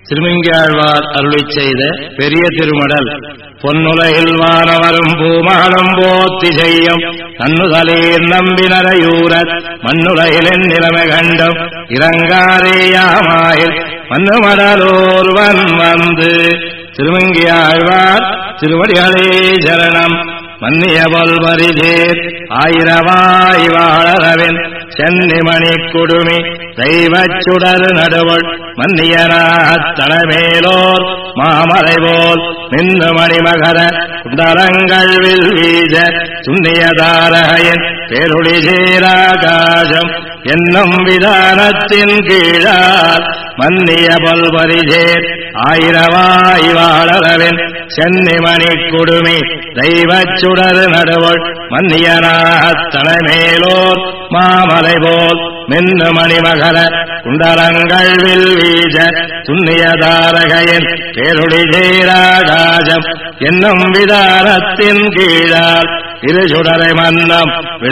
திருமங்கியாழ்வார் அருளிச் செய்த பெரிய திருமடல். பொன்னுலகில் வானவரும் பூமானம் போத்தி செய்யும் நன்னுதலீர் நம்பினரையூரர் மண்ணுலகிலின் நிலைமை கண்டும் இறங்காரேயாமாயில் மண்ணுமடலோர்வன் வந்து. திருமங்கியாழ்வார் திருவடிகளே சரணம். மன்னிய பொல்வரிதேர் ஆயிரவாய் வாழறவின் சென்னிமணி குடுமி தெய்வச் சுடர் நடுவுள் மன்னியனாத் தனமேலோர் மாமலை போல் நின்று மணிமகர குண்டலங்கள் வில் வீஜ சுன்னியதாரகையின் பேருளி சேராகாசம் என்னும் விதானத்தின் கீழார் மன்னிய பொல்வரிதேர் ஆயிரவாய் வாழறவின் சென்னிமணி குடுமி தெய்வச் சுடர் நடுவுள் மன்னியனாத் தனமேலோர் மாமலை போல் மின்னு மணிமகர குண்டலங்கள் வில் வீஜ துன்னியதாரகையின் பேருளி சேராகாசம் என்னும் விதானத்தின் கீழால் இருசுடரை மன்னம்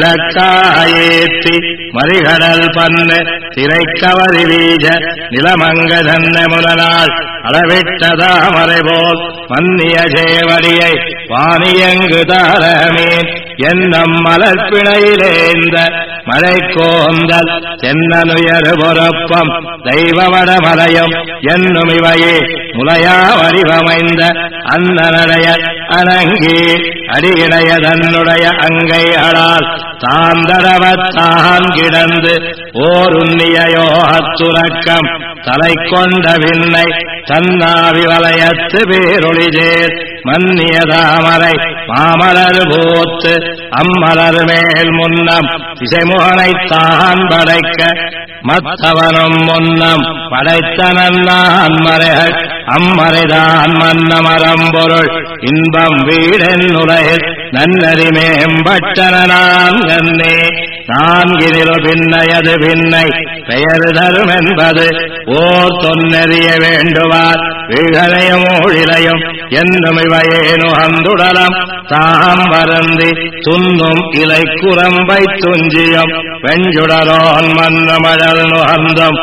விளக்காயேற்றி மறிகடல் பன்னு திரைக்கவரி வீஜ நிலமங்க தன்ன முதலாள் அளவிட்ட தாமரை போல் மன்னிய சேவடியை வாணியங்கு தாரமீன் என்னும் மலர்பிணையிலேந்த மழை கோந்தல் தென்னனுயரு பொறப்பம் தெய்வவடமலையும் என்னும் இவையே முலையா வடிவமைந்த அன்னனடைய அணங்கி அடியிடைய தன்னுடைய அங்கைகளால் தாந்தரவத்தான் கிடந்து ஓர் உன்னிய யோகத்துறக்கம் தலை கொண்ட விண்ணை தன்னாவி வலயத்து பேரொளிதேர் மன்னிய தாமரை மாமலர் போத்து அம்மலர் மேல் முன்னம் திசைமுகனைத்தான் படைக்க மத்தவனும் முன்னம் படைத்தனன் மறைகள் அம்மறைதான் மன்னமரம் பொருள் இன்பம் வீடென் உலகில் நன்னறி மேம்பட்டன நான்கண்ணே நான்கினில் பின்னையது பின்னை பெயர் தரும் என்பது ஓர் தொன்னெறிய வேண்டுவார் வீழனையும் ஊழிலையும் என்னும் இவையேனு அந்துடலம் தாம் வருந்தி துன்னும் இலை குரம்பை துஞ்சியும் வெஞ்சுடரோன் மன்னமழல் நுகர்ந்தும்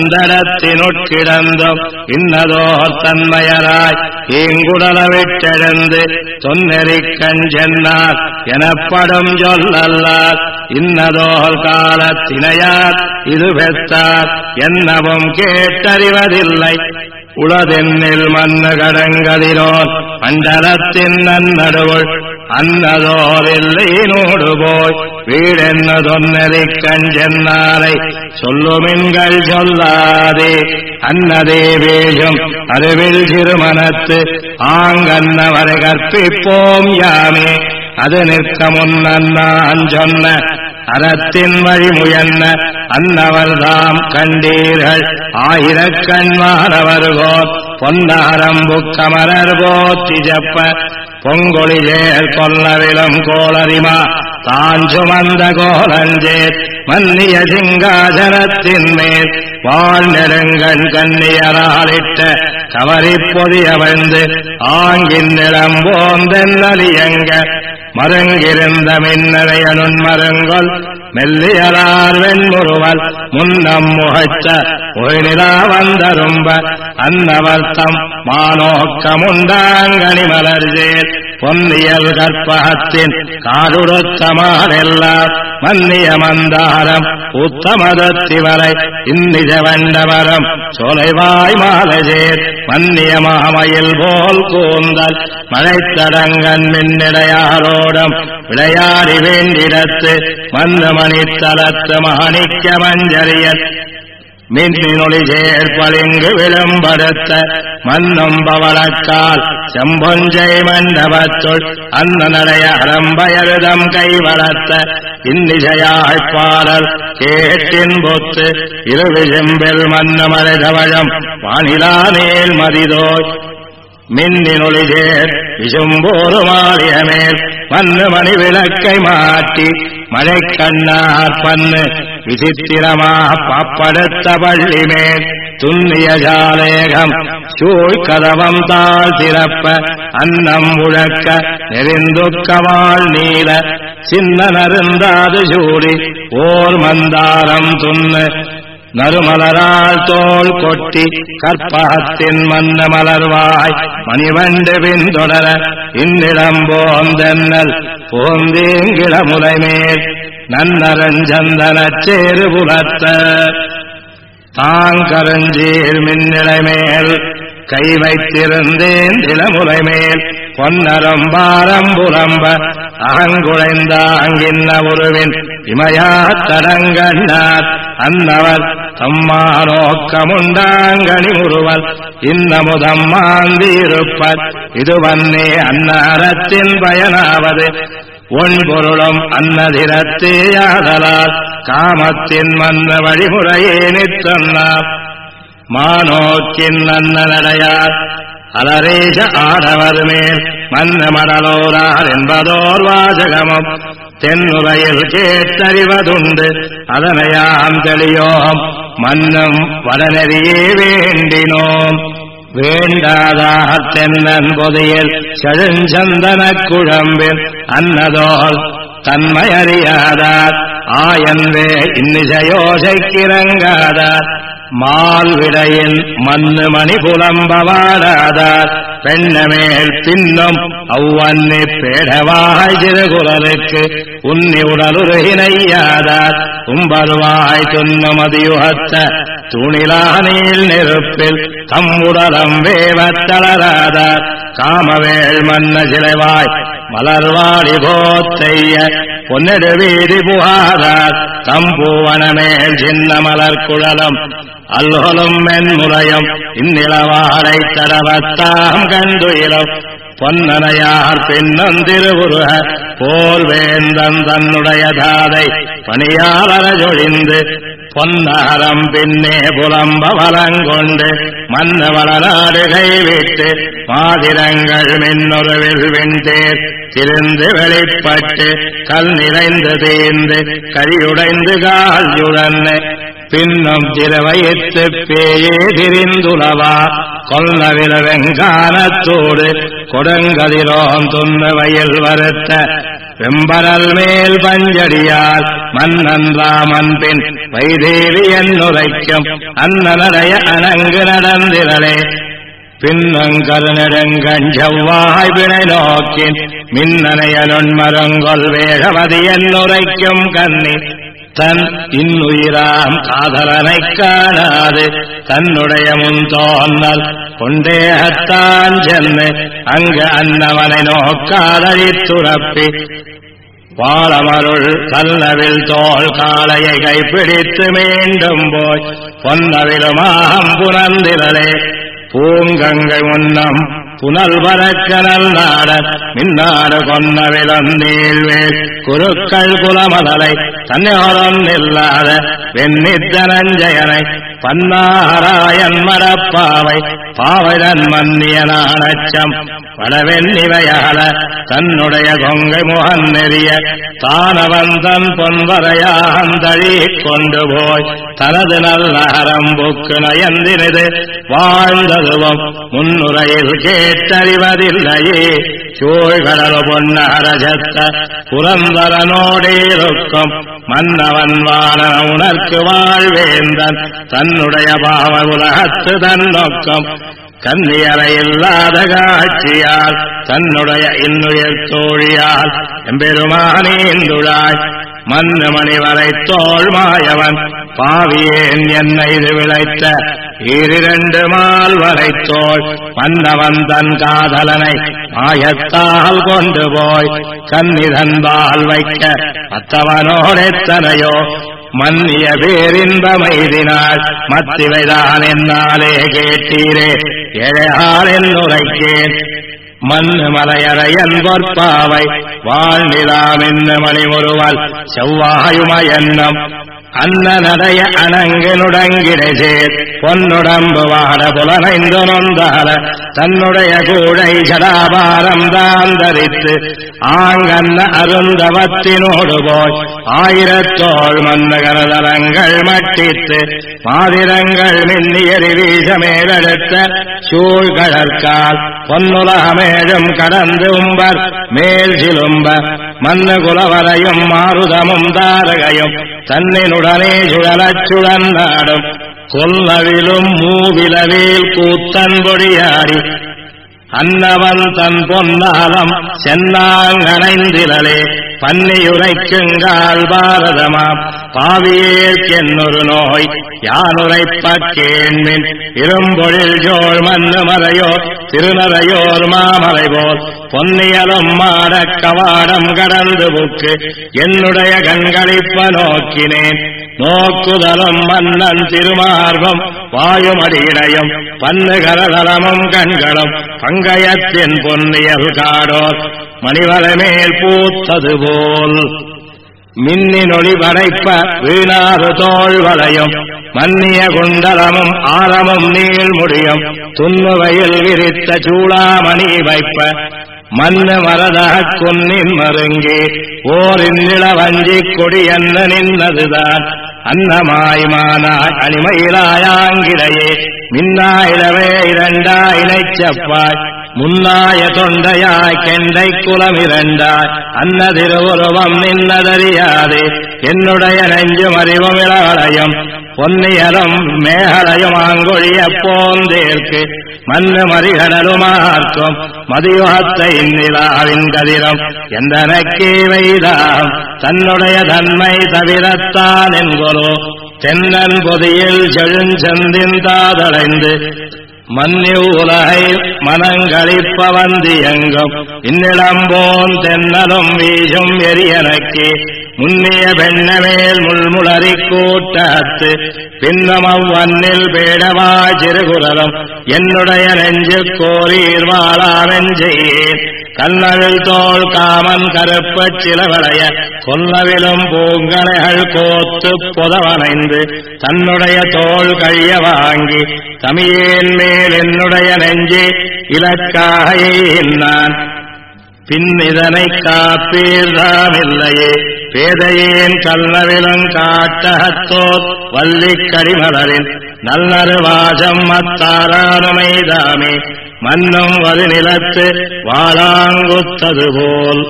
வண்டடத்தினுட்கிடந்தும் இன்னதோர் தன்மையராய் ஈங்குடல விட்டெழுந்து தொன்னெறி கஞ்சென்னார் எனப்படும் சொல்லல்லார் இன்னதோர் காலத்தினையார் இது பெற்றார் என்னவும் கேட்டறிவதில்லை உளதென்னில் மண்ணு கடங்கதிரோன் மண்டலத்தின் நன்னடுவுள் அன்னதோர் இல்லை நூடு போய் வீடென்ன தொன்னெறி கஞ்சென்னாரை சொல்லுமின்கள் சொல்லாதே அன்னதே வேஷம் அறிவில் சிறுமனத்து ஆங்கன்னவரை கற்பிப்போம் யாமே அது நிற்க முன்னான் சொன்ன அறத்தின் வழிமுயன்ன அன்னவர்தாம் கண்டீர்கள் ஆயிரக்கண்மானவர்கோர் பொன்னாரம்பு கமரர் போற்றி செப்ப பொங்கொழிஜேர் கொல்லவிலும் கோளரிமா தான் சுமந்த கோலஞ்சேர் மன்னிய சிங்காசனத்தின் மேல் வாழ் நெருங்கண் கண்ணியராலிட்ட கவரி பொதியவழ்ந்து ஆங்கின் நிலம் போந்தென்னலியங்க மருங்கிருந்த மின்னரையனுன் மருங்கொல் மெல்லியலார் வெண்முறுவல் முன்னம் முகச்ச ஒழிலா வந்தரும்ப அன்னவர்த்தம் மானோக்கமுண்டாங்கனி மலர்ஜேர் பொன்னியல் கற்பகத்தின் காடுடுத்தமானெல்லாம் மன்னிய மந்தாரம் உத்தமதத்திவரை இன்னிஜ வண்டவரம் சோலைவாய் மாலஜேர் மன்னிய மாமையில் போல் கூந்தல் மழைத்தடங்கன் மின்னிடையாரோடும் விளையாடி வேண்டிடத்து மன்னமணித்தலத்து மாணிக்க மஞ்சரியன் மின்னினொளி சேர்ப்பளிங்கு விளம்படுத்த மன்னும் பவளக்கால் செம்பொஞ்சை மண்டபத்துள் அன்னநடைய அரம்பயருதம் கை வளர்த்த இன்னிசையாய்ப்பாடல் கேட்டின் பொத்து இருவிசெம்பில் மன்னமலை தவழம் வானிலா மேல் மதிதோய் மின்னினொளி சேர் விசும்போரு மாளியமேல் மண்ணு மணி விளக்கை மாட்டி மழை கண்ணார் பன்னு விசித்திரமா பாப்படுத்த பள்ளி மேல் துன்னிய ஜாலேகம் சூழ் கதவம் தாழ் திறப்ப அன்னம் முழக்க நெறிந்துக்கவாள் நீல சின்ன நருந்தாது சூடி ஓர் மந்தாரம் துண்ணு நறுமலரால் தோல் கொட்டி கற்பகத்தின் மன்ன மலர்வாய் மணிவண்டு பின்தொடர இந்நிலம்போந்தென்னல் போந்தேங்கிள முலைமேல் நன்னரஞ்சந்தனச் சேரு புலத்த தாங்கரஞ்சீர் மின்னிலைமேல் கை வைத்திருந்தேன் இளமுலைமேல் பொன்னரம்பாரம் புலம்ப அகங்குழைந்த அங்கின்ன உருவின் இமயாத் தடங்கண்ணார் அன்னவர் தம்மானோக்கமுண்டாங்கனி முருவல் இன்னமுதம் மாந்திருப்பர் இதுவன்னே அன்னாரத்தின் பயனாவது ஒன்பொருளும் அன்னதிரத்தேயாதலால் காமத்தின் மன்ன வழிமுறையே நிற்றன்னார் மானோக்கின் நன்னடையார் அலரேஷ ஆடவர் மேல் மன்ன மடலோரார் என்பதோர் வாசகமும் தென்னுரையில் கேட்டறிவதுண்டு அதனையாம் தெளியோம் மன்னும் வடநெறியே வேண்டினோம் வேண்டாதார் தென்னன் பொதியில் செழுஞ்சந்தனக் குழம்பில் அன்னதோல் தன்மையறியாதார் ஆயன்வே இன்னிசையோசைக்கிறங்காதார் மால்விடையின் மண்ணு மணி புலம்பவாடாதார் பெண்ணமேல் பின்னும் அவ்வன்னி பேடவாய் சிறுகுரலுக்கு உன்னி உடலுருகினையாதார் உம்பருவாய் துன்னுமதியுகத்த துணிலானில் நெருப்பில் தம்முடலம் வேவத்தளராதார் காமவேள் மன்ன சிலைவாய் மலர்வாடி போத்தைய பொன்னெடு வீதி புகாதார் தம்பூவனமேல் சின்ன மலர் குழலும் அல்லோலும் மென்முறையும் இந்நிலவாடை தடவத்தாம் கண்டுயிலும் பொன்னனையார் பின்னம் திருவுருக போர்வேந்தன் தன்னுடைய தாதை பணியாளரொழிந்து பொன்னகரம் பின்னே புலம்ப வலங்கொண்டு மன்னவளநாடு கைவிட்டு மாதிரங்கள் மின்னொருவில் விண்டேர் திருந்து வெளிப்பட்டு கல் நிறைந்து தீர்ந்து கழியுடைந்து கால்யுடன்னு பின்னும் திருவயிற்று பேயே திரிந்துளவா கொல்லவில வெங்கானத்தோடு கொடுங்கதிரோம் துண்ண வயல் வருத்த வெம்பரல் மேல் பஞ்சடியால் மன்னன் ராமன் பின் வைதேவி என்னுரைக்கும் அன்னநடைய அணங்கு நடந்திரளே பின்னங்கருநெடுங்கண் செவ்வாய் வினை நோக்கின் மின்னனையலுண்மரங்கொல் வேகவதி என்னுரைக்கும் கண்ணி தன் இன்னுயிராம் காதலனைக் காணாது தன்னுடைய முன் தோன்னல் கொண்டேகத்தான் சென்று அங்கு அன்னவனை நோக்காதழித்துறப்பி வாழமருள் கல்லவில் தோல் காளையை கைப்பிடித்து மீண்டும் போய் பொன்னவிலுமாம் புனந்திரலே பூங்கங்கை முன்னம் புனல் வரக்கனல் நாட மின்னாடு கொன்னவிலம் நீள்வேல் குருக்கள் குலமதலை தன்னோரம் இல்லாத வெண்ணித்தனஞ்சயனை பன்னாராயன் மரப்பாவை பாவைதன் மன்னியனானச்சம் வடவெண்ணிவையகல தன்னுடைய கொங்கை முகன் நெறிய தானவந்தன் பொன்வரையாந்தழி கொண்டு போய் தனது நல்லகரம்புக்கு நயந்தினது வாழ்ந்ததுவும் முன்னுரையில் கேட்டறிவதில்லையே சூழ்கடல் பொன்னரஜத்த புரந்தரனோடேருக்கும் மன்னவன் வாழன உணர்க்கு வாழ்வேந்தன் தன்னுடைய பாவ உலகத்து தன்னொக்கம் கன்னியரை இல்லாத காட்சியால் தன்னுடைய இன்னுயர் தோழியால் எம்பெருமானேந்துழாய் மன்னு மணிவரை தோள் மாயவன் பாவியேன் என்னை இது விளைத்த ஈரிரண்டு மால் வரை தோள் மன்னவன் தன் காதலனை மாயத்தால் கொண்டு போய் கன்னிதன்பால் வைக்க மற்றவனோடெத்தனையோ மன்னிய பேரின்பமைதினால் மத்திவைதான் என்னாலே கேட்டீரே எழையாள் என்னுரைக்கேன் மண்ணு மலையறையன் பொற்பாவை வாழ்நிலாம் என்ன மணிமுருவல் செவ்வாயுமயன்னம் அன்னநடைய அணங்கினுடங்கிடைசேர் பொன்னுடம்பு வாட புலனைந்து நொந்தார தன்னுடைய கூடை சடாபாரம் தான் தரித்து ஆங்கன்ன அருந்தவத்தினோடு போய் ஆயிரத்தோள் மன்னகரதரங்கள் மட்டித்து மாதிரங்கள் மின்னியறி வீசமேலெடுத்த சூழ்கழற்கால் பொன்னுலகமேழும் கடந்து உம்பர் மேல் சிலும்ப மன்னு குலவரையும் மாருதமும் தாரகையும் தன்னினுடனே சுழலச் சுழந்தாடும் கொல்லவிலும் மூவிலவேல் கூத்தன் பொடியாடி அன்னவன் தன் பொன்னாலம் சென்னாங்கணைந்திலே பன்னியுரைக்குங்கால் பாரதமாம் பாவியேற்கென்னொரு நோய் யானுரைப்பக் கேண்மின் இரும்பொழில் ஜோள் மன்னு மறையோ திருநறையோர் மாமலை போல் பொன்னியலும் மாடக் கவாடம் கடந்து புக்கு என்னுடைய கண்களிப்ப நோக்கினேன் நோக்குதலும் மன்னன் திருமார்பம் வாயுமடியிடையும் பன்னுகரதலமும் கண்களும் பங்கயத்தின் பொன்னியல் காடோர் மணிவளமேல் பூத்தது போல் மின்னினொளி படைப்ப வீணாறு தோள் வளையும் மன்னிய குண்டலமும் ஆரமும் நீள்முடியும் துன்னுவையில் விரித்த சூளாமணி வைப்ப மன்னு மரதகக் குன்னின் மருங்கே ஓர் இன்னிள வஞ்சிக் கொடி என்ன நின்னதுதான் அன்னமாய்மானாய் அணிமயிலாயாங்கிடையே மின்னாயிரவே இரண்டாயினைச் செப்பாய் முன்னாய தொண்டையாய் கெண்டை குலம் இரண்டாய் அன்ன திருவுருவம் நின்னதறியாதே என்னுடைய நெஞ்சும் அறிவும் இளவளையும் பொன்னியலும் மேகலையும் ஆங்கொழிய போந்தேற்கு மன்னு மறிகடலுமார்க்கும் மதியுகத்தை நிலாவின் கதிரம் எந்தனக்கே வைதாம் தன்னுடைய தன்மை தவிரத்தான் என்கொலோ தென்னன் பொதியில் செழுஞ்சந்தின் தாதடைந்து மன்னிவ் உலகை மனங்களிப்ப வந்தியங்கும் இன்னிளம்போன் தென்னலும் வீசும் எரியனக்கே முன்னிய பெண்ணமேல் முள்முளறி கூட்டத்து பின்னமவ்வன்னில் பேடவாய் சிறுகுரலும் என்னுடைய நெஞ்சு கோரீர் வாழாமெஞ்செய்யேன் கண்ணவில் தோள் காமன் கருப்பச் சிலவளைய கொல்லவிலும் பூங்கலைகள் கோத்து புதவனைந்து தன்னுடைய தோள் கழிய வாங்கி தமியேன் மேல் என்னுடைய நெஞ்சே இலக்காக நான் பின் இதனை காப்பீர்தாமில்லையே பேதையேன் கல்லவிலும் காட்டகத்தோர் வள்ளிக் கடிமலரின் நல்லரு வாசம் மத்தாரானுமைதாமே மன்னும் வரு நிலத்து வாழாங்குத்தது போல்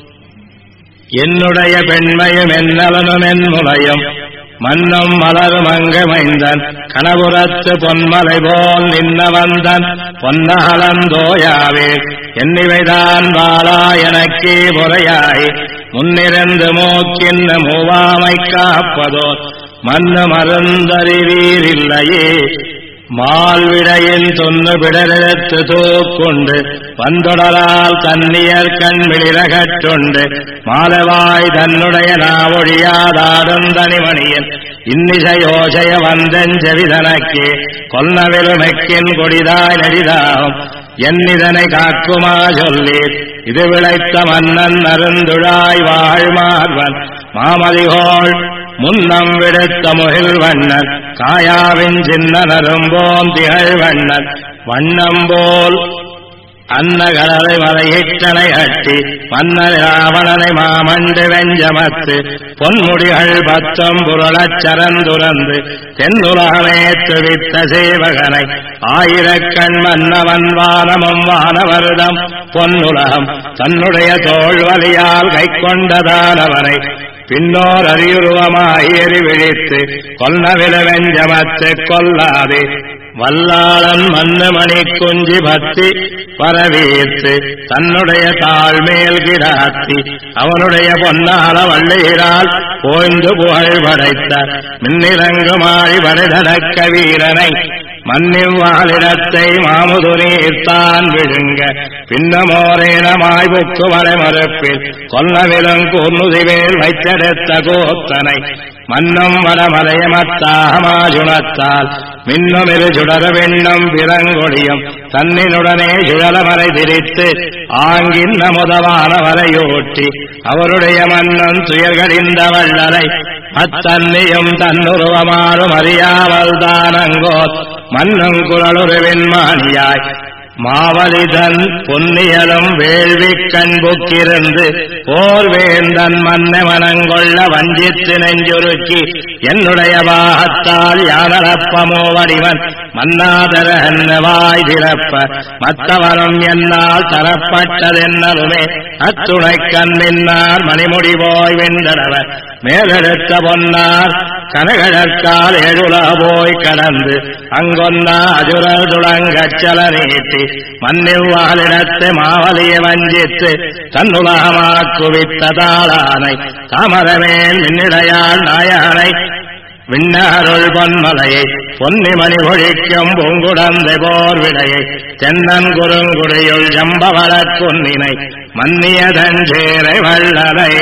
என்னுடைய பெண்மையும் என்னவனும் என் முலையும் மன்னும் மலரும் அங்கமைந்தன் கனபுரத்து பொன்மலை போல் நின்னவந்தன் பொன்னகலந்தோயாவே என்னிவைதான் வாழா எனக்கே முறையாய் முன்னிருந்து மூக்கின்ன மூவாமை காப்பதோ மன்னு மருந்தறிவீரில்லையே மால்விடையின் தொன்னு பிடரெடுத்து தூக்குண்டு வந்தொடரால் தன்னியர் கண் விளிரகட்டுண்டு மாலவாய் தன்னுடைய நாவொழியாதாடும் தனிமணியன் இன்னிசையோசைய வந்தெஞ்செவிதனக்கே கொல்லவிலுமெக்கின் கொடிதாய் நெடிதாகும் என்னிதனை காக்குமா சொல்லீர் இது விளைத்த மன்னன் அருந்துழாய் வாழ்மார்வன் மாமதிகோள் முன்னம் விடுத்த முகில் வண்ணன் காயாவின் சின்ன நரும்போம் திகழ் வண்ணன் வண்ணம் போல் அன்னகலரை மலையிட்டனை கட்டி மன்னர் ராவணனை மாமண்டு வெஞ்சமத்து பொன்முடிகள் பத்தம் புரளச் சரந்துரந்து தென்னுலகமேத்து வித்த சேவகனை ஆயிரக்கண் மன்னவன் வானமும் வானவருதம் பொன்னுலகம் தன்னுடைய தோல்வலியால் கை கொண்டதானவனை பின்னோர் அறியுருவமாயேறி விழித்து கொல்லவில வெஞ்சமத்து கொல்லாதே வல்லாளன் மன்னு மணி குஞ்சி பத்தி பரவீர்த்து தன்னுடைய தாழ்மேல் கிடாத்தி அவனுடைய பொன்னால வள்ளியிரால் போய்ந்து புகழ் படைத்த மின்னிறங்குமாய் வரைதடக்க வீரனை மன்னிவாளிடத்தை மாமுதுரீர்த்தான் விழுங்க பின்னமோரேனமாய் புக்கு வரை மறுப்பில் கொல்லவிலும் கூர்முதிவேல் வைத்தெடுத்த கோத்தனை மன்னம் வடமலையமத்தாகமாஜுணத்தால் மின்னுமிரு சுடர வெண்ணம் பிறங்கொடியும் தன்னினுடனே சுழலமரை திரித்து ஆங்கின் முதவான வரையோட்டி அவருடைய மன்னன் துயர்களிந்த வள்ளலை அத்தன்னியும் தன்னுருவமாறும் அறியாமல் தானங்கோத் மன்னும் குழலுருவின் மாணியாய் மாவலிதன் பொன்னியலும் வேள்வி கண்புக்கிருந்து போர்வேந்தன் மன்ன மனங்கொள்ள வஞ்சித்து நெஞ்சுருக்கி என்னுடைய பாகத்தால் யானரப்பமோ வடிவன் மன்னாதர வாய் திறப்ப மத்தவனும் என்னால் தரப்பட்டதென்னலுமே அத்துணை கண்ணின்னார் மணிமுடி போய் வென்றடவ மேலெடுத்த பொன்னார் கனகழற்கால் எழுல போய் கடந்து அங்கொன்னா அஜுரல் துளங்கச்சல நீட்டி மன்னிவ்வாலிடத்து மாவலிய வஞ்சித்து தன்னுலகமாக்குவித்த தாளானை தாமரமேல் மின்னிடையாள் நாயகனை விண்ணருள் பொன்மலையை பொன்னிமணி ஒழிக்கும் பூங்குடந்தை போர் விடையை தென்னன் குறுங்குடியுள் ஜம்பவளக் குன்னினை மன்னியதஞ்சேரை வள்ளலை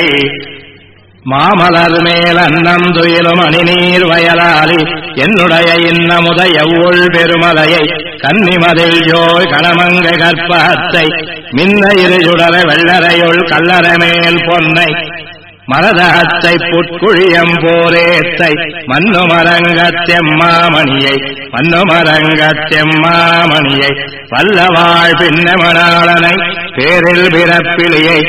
மாமலர் மேல் அன்னம் துயிலும் அணிநீர் வயலாளி என்னுடைய இன்னமுத எவ்வுள் பெருமலையை கன்னிமதில் ஜோய் கணமங்க கற்பகத்தை மின்ன இருசுடர வெள்ளரையுள் கல்லறமேல் பொன்னை மரதகத்தை புட்குழியம் போரேத்தை மன்னுமரங்கத்தெம்மாமணியை மன்னுமரங்கத்தெம்மாமணியை வல்லவாழ் பின்னமணாளனை பேரில் பிறப்பிலியை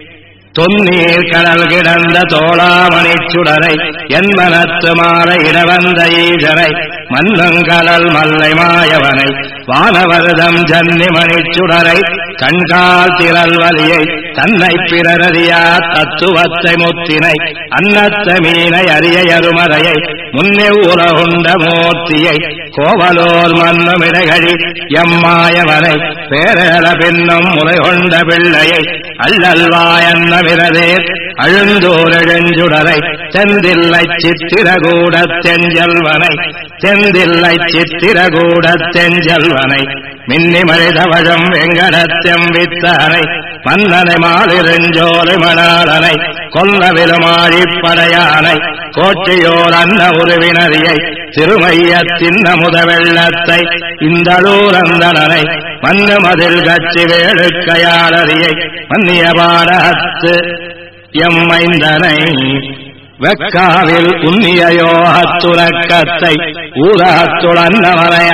தொன்னீர் கடல் கிடந்த தோளாமணிச் சுடரை என் மனத்து மாற இடவந்த ஈசரை மன்னங்கடல் மல்லை மாயவனை வானவர்தம் ஜன்னிமணிச் சுடரை கண்கால் திரள் வலியை தன்னை பிறரறியா தத்துவத்தை முத்தினை அன்னத்த மீனை அரிய அருமறையை முன்னே உலகுண்ட மூர்த்தியை கோவலோர் மன்னுமிடகழி எம்மாயவனை பேரள பின்னும் முலை கொண்ட பிள்ளையை அல்லல்வாயன்ன விரதே அழுந்தோரெழுஞ்சுடரை தெந்தில்லை சித்திரகூடத் தெஞ்சல்வனை தெந்தில்லை சித்திரகூடத் தெஞ்சல்வனை மின்னிமழிதவழம் வெங்கடத்தெம் வித்தனை மன்னனை மாலிருஞ்சோலை மணாளனை கொல்லவிலுமாழிப்படையானை கோட்டையோர் அன்ன உருவினரியை திருமையத்தின் அமுத வெள்ளத்தை இந்தளூரந்தனனை மன்னு மதில் கட்சி வேளுக்கையாளரியை மன்னிய பாடத்து எம்மைந்தனை வெக்காவில் உன்னியோகத்துறக்கத்தை ஊரகத்துளன்னவனை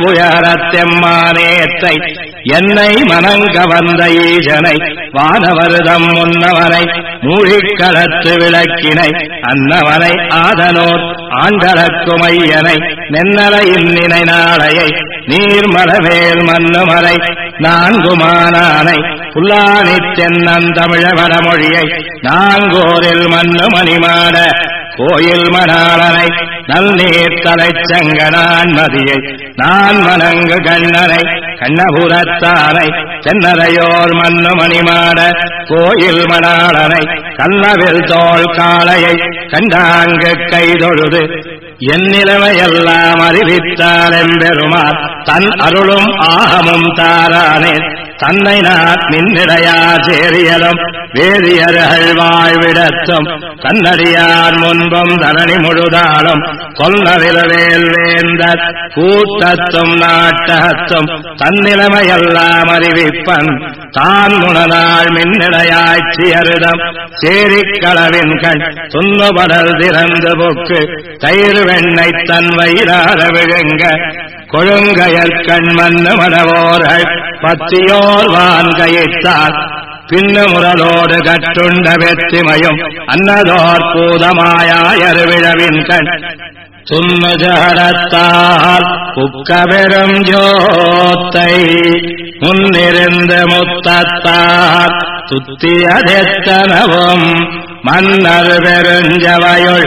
அட்டபுயரத்தெம்மானேத்தை என்னை மனங்க வந்த ஈசனை வானவருதம் முன்னவனை மூழிக்களத்து விளக்கினை அன்னவனை ஆதனோர் ஆண்டலக்குமையனை நென்னலை இன்னினை நாளையை நீர்மலமேல் மன்னுமலை நான்குமானானை புல்லானி தென்னன் தமிழ வடமொழியை நாங்கோரில் மன்னு மணிமாட கோயில் மணாளனை நல்நீர் தலைச்சங்கனான் மதியை நான் மணங்கு கண்ணனை கண்ணபுரத்தானை தென்னரையோர் மன்னு மணிமாட கோயில் மணாளனை கண்ணவில் தோள் காளையை கண்டாங்கு கைதொழுது என் நிலைமையெல்லாம் அறிவித்தால் எம்பெருமார் தன் அருளும் ஆகமும் தாரானே தன்னை நான் நின்னிடையா சேரியலும் வேதியர்கள் வாழ்விடத்தும் தன்னடியார் முன்பும் தரணி முழுதாலும் கொல்லவிலவேல் வேந்தர் கூட்டத்தும் நாட்டகத்தும் தன்னிலைமையெல்லாம் அறிவிப்பன் தான் முனநாள் மின்னிடையாட்சியரிடம் சேரிக்களவின் கண் துன்னுபடல் திறந்து புக்கு தயிர் வெண்ணை தன் வயிறார விழுங்க கொழுங்கயற் கண் மன்னு மடவோர்கள் பத்தியோர் வான்கையிட்டார் பின்னு முரலோடு கட்டுண்ட வெற்றிமையும் அன்னதோர் பூதமாயருவிழவின் கண் துன்னுஜகரத்தால் புக்க பெரும் ஜோத்தை முன்னிருந்து முத்தத்தார் துத்தியதெத்தனவும் மன்னர் பெருஞ்சவையுள்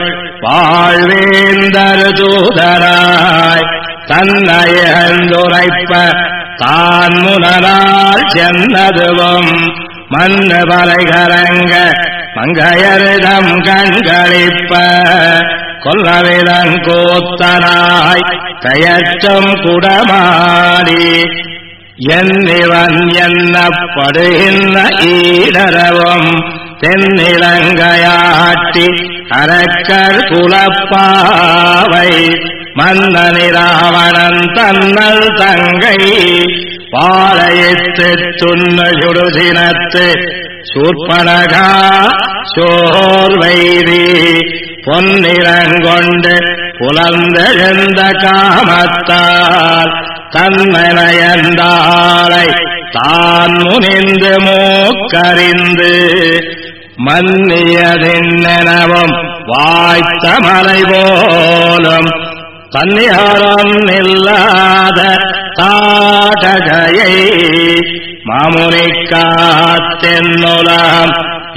வாழ்வேந்தர் தூதராய் தன்னையந்துரைப்ப தான் முனனால் சென்னதுவும் மன்னு பலைகரங்க மங்கையரிடம் கண்களிப்ப கொல்லவிலங்கூத்தனாய் பெயற்றும் குடமாடி என்னிவன் என்னப்படுகின்ற ஈடரவும் தென்னிலங்கையாட்டி அரக்கர் குலப்பாவை மன்னனிராவணன் தன்னல் தங்கை பாளையிட்டு துண்ண சுடுதினத்து சூர்பனகா சோர்வைரி பொன்னிறங்கொண்டு புலந்தெழுந்த காமத்தால் தன்மனையந்தாளை தான் முனிந்து மூக்கறிந்து மன்னியதென்னவும் வாய்த்த மலை போலும் தன்னியாரம் இல்லாத தாடகையை மாமுனிக்காத்தென்னுலாம்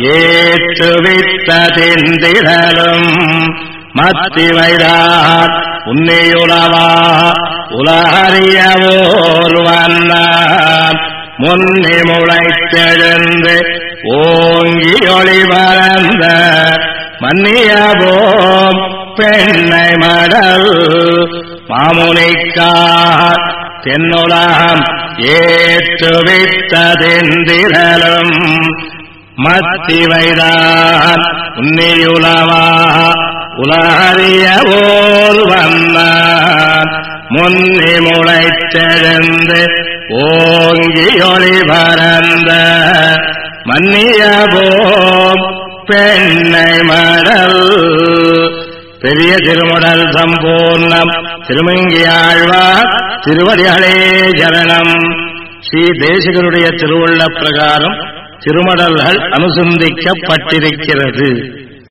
ஏற்றுவித்ததிந்திரலும் மத்திவைதான் உன்னியுளவா உலகறியவோர் வண்ணான் முன்னி முளைத்தெழுந்து ஓங்கி ஒளி பரந்த மன்னியவோம் பெண்ணை மடல் மாமுனிக்கார் தென்னுலகம் ஏற்றுவித்ததெந்திரலும் மத்திவைதான் உன்னியுளவா உலகறியவோர் வண்ணான் முன்னி முளைத்தெழுந்து ஓங்கி ஒளி பரந்த மன்னியவோம் பெண்ணை மடல். பெரிய திருமடல் சம்பூர்ணம் திருமங்கியாழ்வார் திருவடிகளே சரணம். ஸ்ரீ தேசிகனுடைய திருவுள்ள பிரகாரம் திருமடல்கள் அனுசந்திக்கப்பட்டிருக்கிறது.